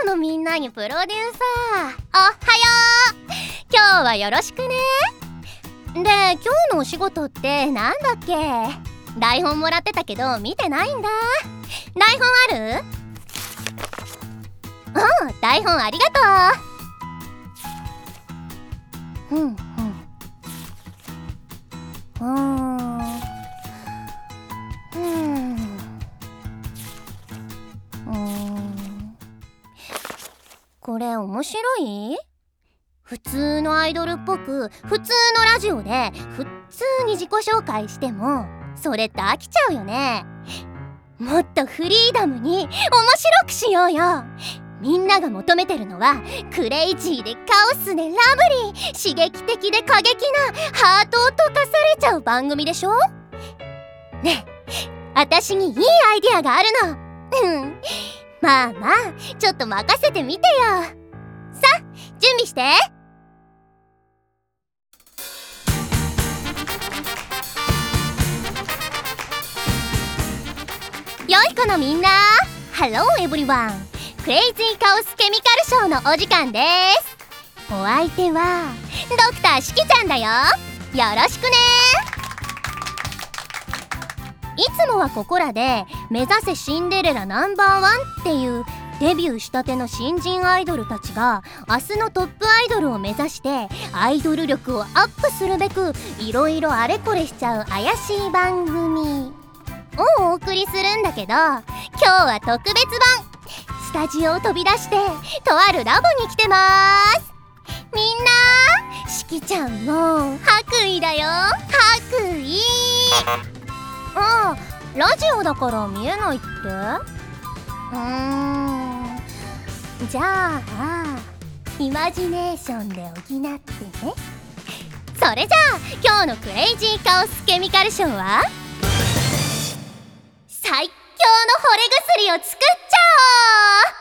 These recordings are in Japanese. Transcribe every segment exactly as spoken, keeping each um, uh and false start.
のみんなにプロデューサーおはよう。今日はよろしくね。で、今日のお仕事ってなんだっけ？台本もらってたけど見てないんだ。台本ある？うん、台本ありがとう。うんうんうーんうんうーんこれ面白い？普通のアイドルっぽく普通のラジオで普通に自己紹介してもそれって飽きちゃうよね。もっとフリーダムに面白くしようよ。みんなが求めてるのはクレイジーでカオスでラブリー、刺激的で過激なハートを溶かされちゃう番組でしょ。ねえ、私にいいアイデアがあるの。うんまあまあ、ちょっと任せてみてよ。さあ、準備して。よい子のみんな、Hello everyone。クレイジーカオスケミカルショーのお時間です。お相手はドクターしきちゃんだよ。よろしくね。いつもはここらで目指せシンデレラナンバーワンっていうデビューしたての新人アイドルたちが明日のトップアイドルを目指してアイドル力をアップするべくいろいろあれこれしちゃう怪しい番組をお送りするんだけど、今日は特別版。スタジオを飛び出してとあるラボに来てます。みんな、しきちゃんの白衣だよ。白衣。ああ、ラジオだから見えないって？うーんじゃあイマジネーションで補ってね。それじゃあ今日のクレイジーカオスケミカルショーは最強の惚れ薬を作っちゃおう。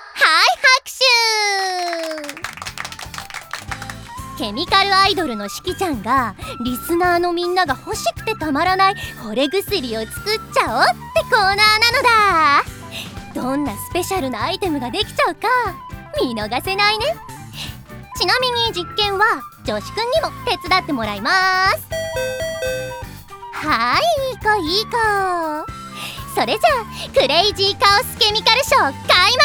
はい、拍手。ケミカルアイドルのしきちゃんがリスナーのみんなが欲しくてたまらない惚れ薬を作っちゃおうってコーナーなのだ。どんなスペシャルなアイテムができちゃうか見逃せないね。ちなみに実験は女子くんにも手伝ってもらいます。はい、いい子いい子。それじゃあクレイジーカオスケミカルショー開幕。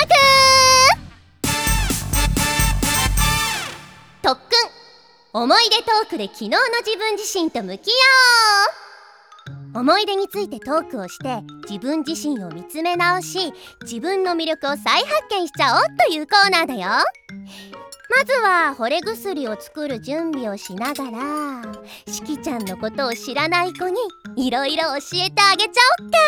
特訓、思い出トークで昨日の自分自身と向き合おう。思い出についてトークをして自分自身を見つめ直し、自分の魅力を再発見しちゃおうというコーナーだよ。まずは惚れ薬を作る準備をしながらしきちゃんのことを知らない子にいろいろ教えてあげちゃおっか。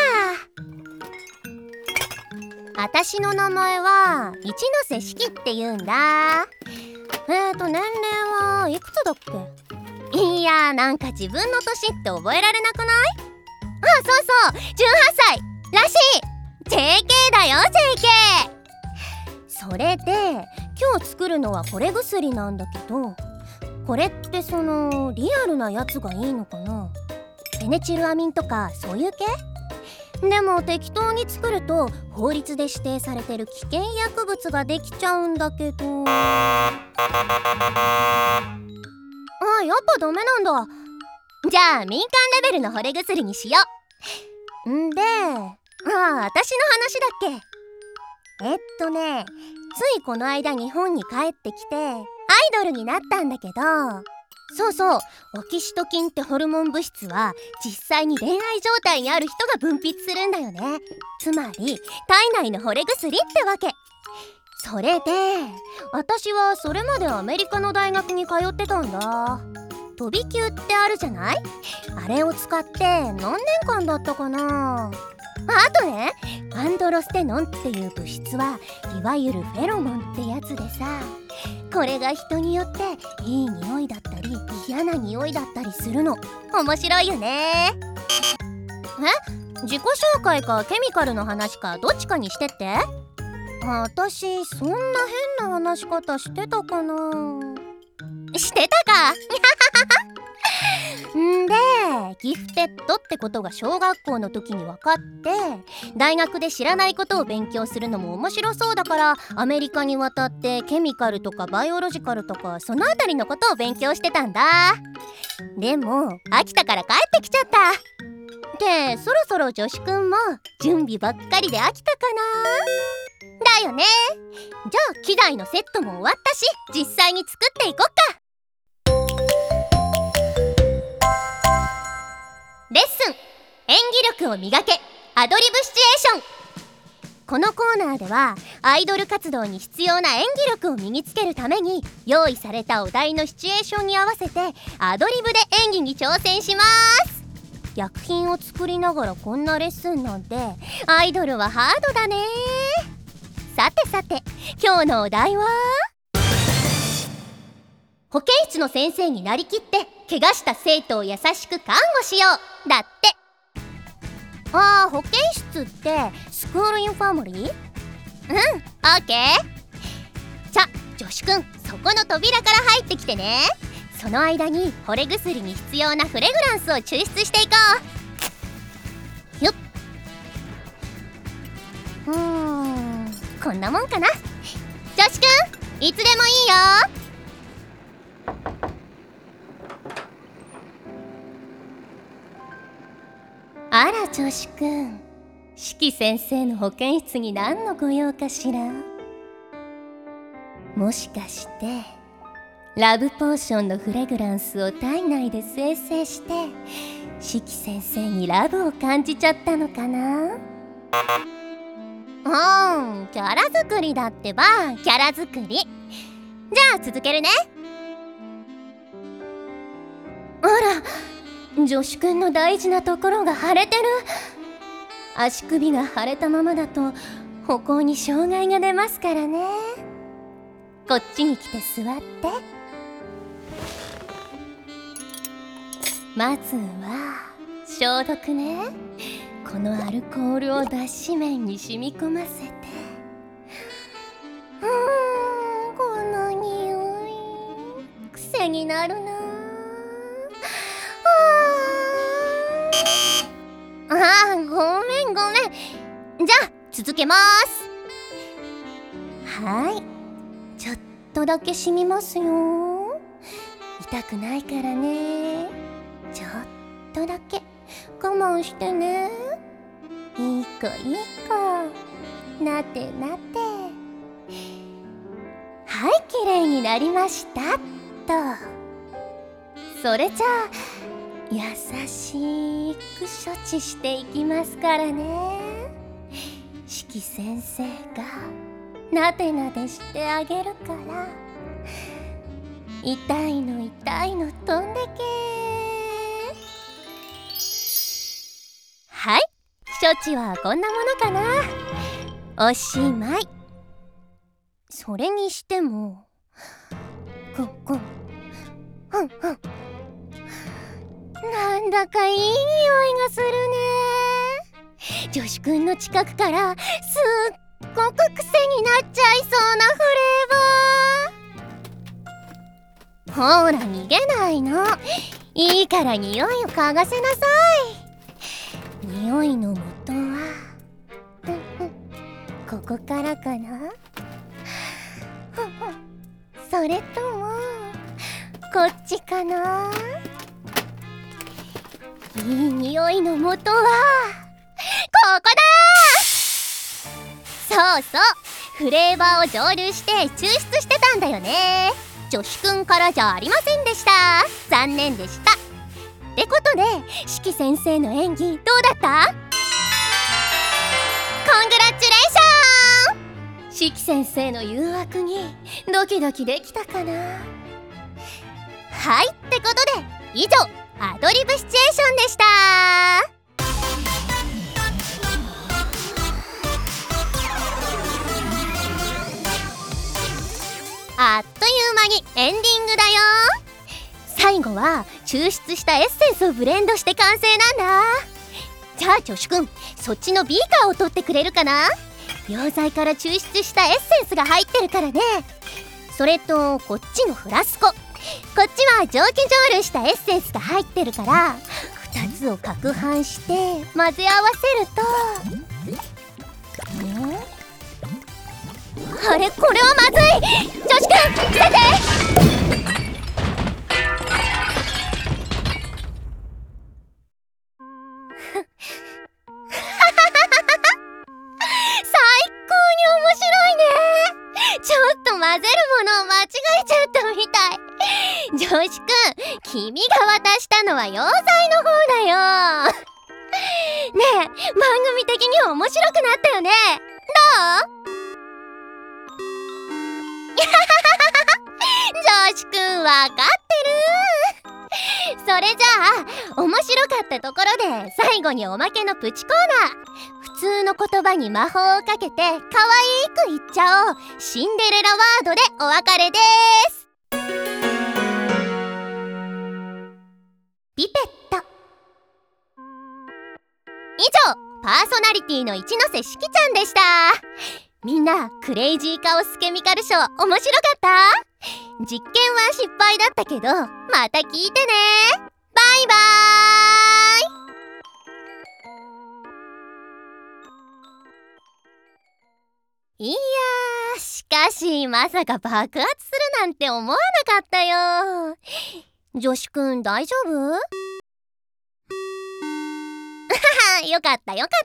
あたしの名前は一ノ瀬しきって言うんだ。えーと年齢はいくつだっけ？いや、なんか自分の年って覚えられなくない？あ、そうそう、じゅうはっさいらしい。 ジェーケー だよ ジェーケー。 それで今日作るのは惚れ薬なんだけど、これってそのリアルなやつがいいのかな？ペネチルアミンとかそういう系？でも適当に作ると法律で指定されてる危険薬物ができちゃうんだけど、あ、やっぱダメなんだ。じゃあ民間レベルの惚れ薬にしよう。んで、ああ、私の話だっけ？えっとね、ついこの間日本に帰ってきてアイドルになったんだけど、そうそう、オキシトキンってホルモン物質は実際に恋愛状態にある人が分泌するんだよね。つまり体内の惚れ薬ってわけ。それで私はそれまでアメリカの大学に通ってたんだ。飛び級ってあるじゃない？あれを使って何年間だったかな。あとね、アンドロステノンっていう物質はいわゆるフェロモンってやつでさ、これが人によっていい匂いだったり嫌な匂いだったりするの。面白いよね。え、自己紹介かケミカルの話かどっちかにしてって。私そんな変な話し方してたかな？してたかんで、ギフテットってことが小学校の時に分かって、大学で知らないことを勉強するのも面白そうだから、アメリカに渡ってケミカルとかバイオロジカルとかそのあたりのことを勉強してたんだ。でも飽きたから帰ってきちゃった。ってそろそろ女子くんも準備ばっかりで飽きたかな。だよね。じゃあ機材のセットも終わったし、実際に作っていこっか。レッスン演技力を磨けアドリブシチュエーション。このコーナーではアイドル活動に必要な演技力を身につけるために、用意されたお題のシチュエーションに合わせてアドリブで演技に挑戦します。薬品を作りながらこんなレッスンなんて、アイドルはハードだね。さてさて、今日のお題は保健室の先生になりきって怪我した生徒を優しく看護しようだって。あー、保健室ってスクールインファミリー？うん、オッケー。じゃ、女子くんそこの扉から入ってきてね。その間に惚れ薬に必要なフレグランスを抽出していこう。よっ。うーん、こんなもんかな。女子くんいつでもいいよ。あら女子くん、四季先生の保健室に何のご用かしら。もしかしてラブポーションのフレグランスを体内で生成して、四季先生にラブを感じちゃったのかな。うん、キャラ作りだってば、キャラ作り。じゃあ続けるね。あら、女子くんの大事なところが腫れてる。足首が腫れたままだと歩行に障害が出ますからね。こっちに来て座って。まずは消毒ね。このアルコールを脱脂面に染み込ませて。うーん、この匂い癖になるな。ああ、ごめんごめん。じゃあ続けます。はい、ちょっとだけ染みますよ。痛くないからね。ちょっとだけ我慢してね。いい子いい子、なってなって。はい、きれいになりましたっと。それじゃあ優しく処置していきますからね。四季先生がなでなでしてあげるから。痛いの痛いの飛んでけ。はい、処置はこんなものかな。おしまい。それにしてもコンコンふんふん、なんだかいい匂いがするね。女子くんの近くからすっごく癖になっちゃいそうなフレーバー。ほら逃げないの。いいから匂いを嗅がせなさい。匂いの元はここからかな。それともこっちかな。いい匂いの元はここだ。そうそう、フレーバーを蒸留して抽出してたんだよね。女子くんからじゃありませんでした。残念でした。ってことで四季先生の演技どうだった？コングラチュレーション。四季先生の誘惑にドキドキできたかな。はい、ってことで以上アドリブシチュエーションでした。あっという間にエンディングだよ。最後は抽出したエッセンスをブレンドして完成なんだ。じゃあ女子くん、そっちのビーカーを取ってくれるかな。溶剤から抽出したエッセンスが入ってるからね。それとこっちのフラスコ、こっちは蒸気蒸留したエッセンスが入ってるから、ふふたつを攪拌して混ぜ合わせると、んあれ、これはまずい。女子くん、伏せて。最高に面白いね。ちょっと混ぜるものを間違えちゃったみたい。女子くん、君が渡したのは洋裁の方だよ。ねえ、番組的に面白くなったよね。どう？女子くんわかってる。それじゃあ面白かったところで最後におまけのプチコーナー。普通の言葉に魔法をかけて可愛く言っちゃおう。シンデレラワードでお別れです。ピペット。以上、パーソナリティの一ノ瀬しきちゃんでした。みんな、クレイジーカオスケミカルショー面白かった？実験は失敗だったけど、また聞いてね。バイバーイ。いやー、しかしまさか爆発するなんて思わなかったよ。女子くん大丈夫？よかったよかった。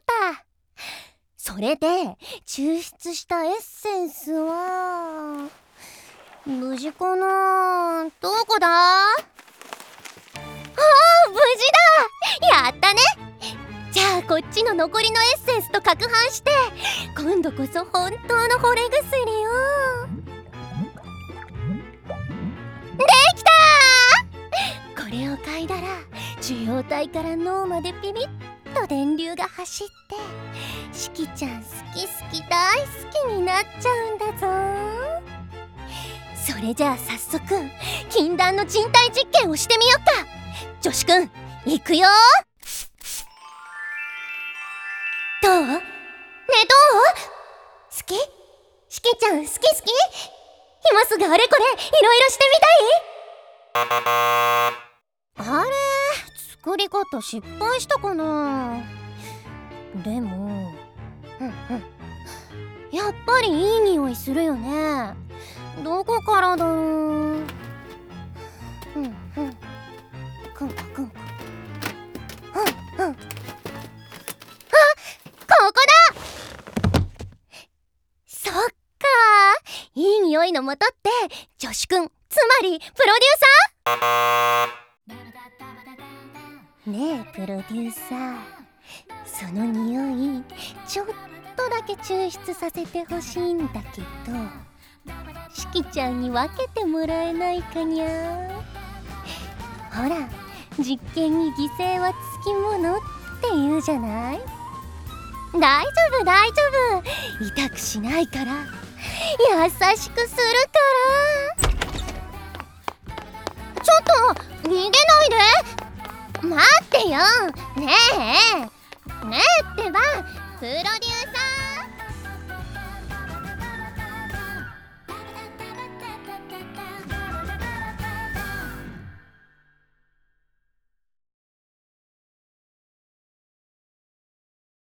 それで抽出したエッセンスは無事かな？どこだ？ああ、無事だ。やったね。じゃあこっちの残りのエッセンスと攪拌して今度こそ本当の惚れ薬を。できた！これを嗅いだら受容体から脳までピピッと電流が走ってしきちゃん好き好き大好きになっちゃうんだぞ。それじゃあ早速禁断の人体実験をしてみよっか。女子くん、いくよ。どう？ねえ、どう？好き？しきちゃん好き好き？今すぐあれこれいろいろしてみたい？あれ、作り方失敗したかな。でも、うんうん、やっぱりいい匂いするよね。どこからだろう。うんうん、くんかくんか。うんうん。あ、ここだ。そっか、いい匂いの元って女子くん、つまりプロデューサー？ねえプロデューサー、その匂いちょっとだけ抽出させてほしいんだけど、しきちゃんに分けてもらえないかにゃ。ほら、実験に犠牲はつきものって言うじゃない。大丈夫大丈夫、痛くしないから優しくするから。ちょっと逃げないで。待ってよ。ねえねえってば、プロデュー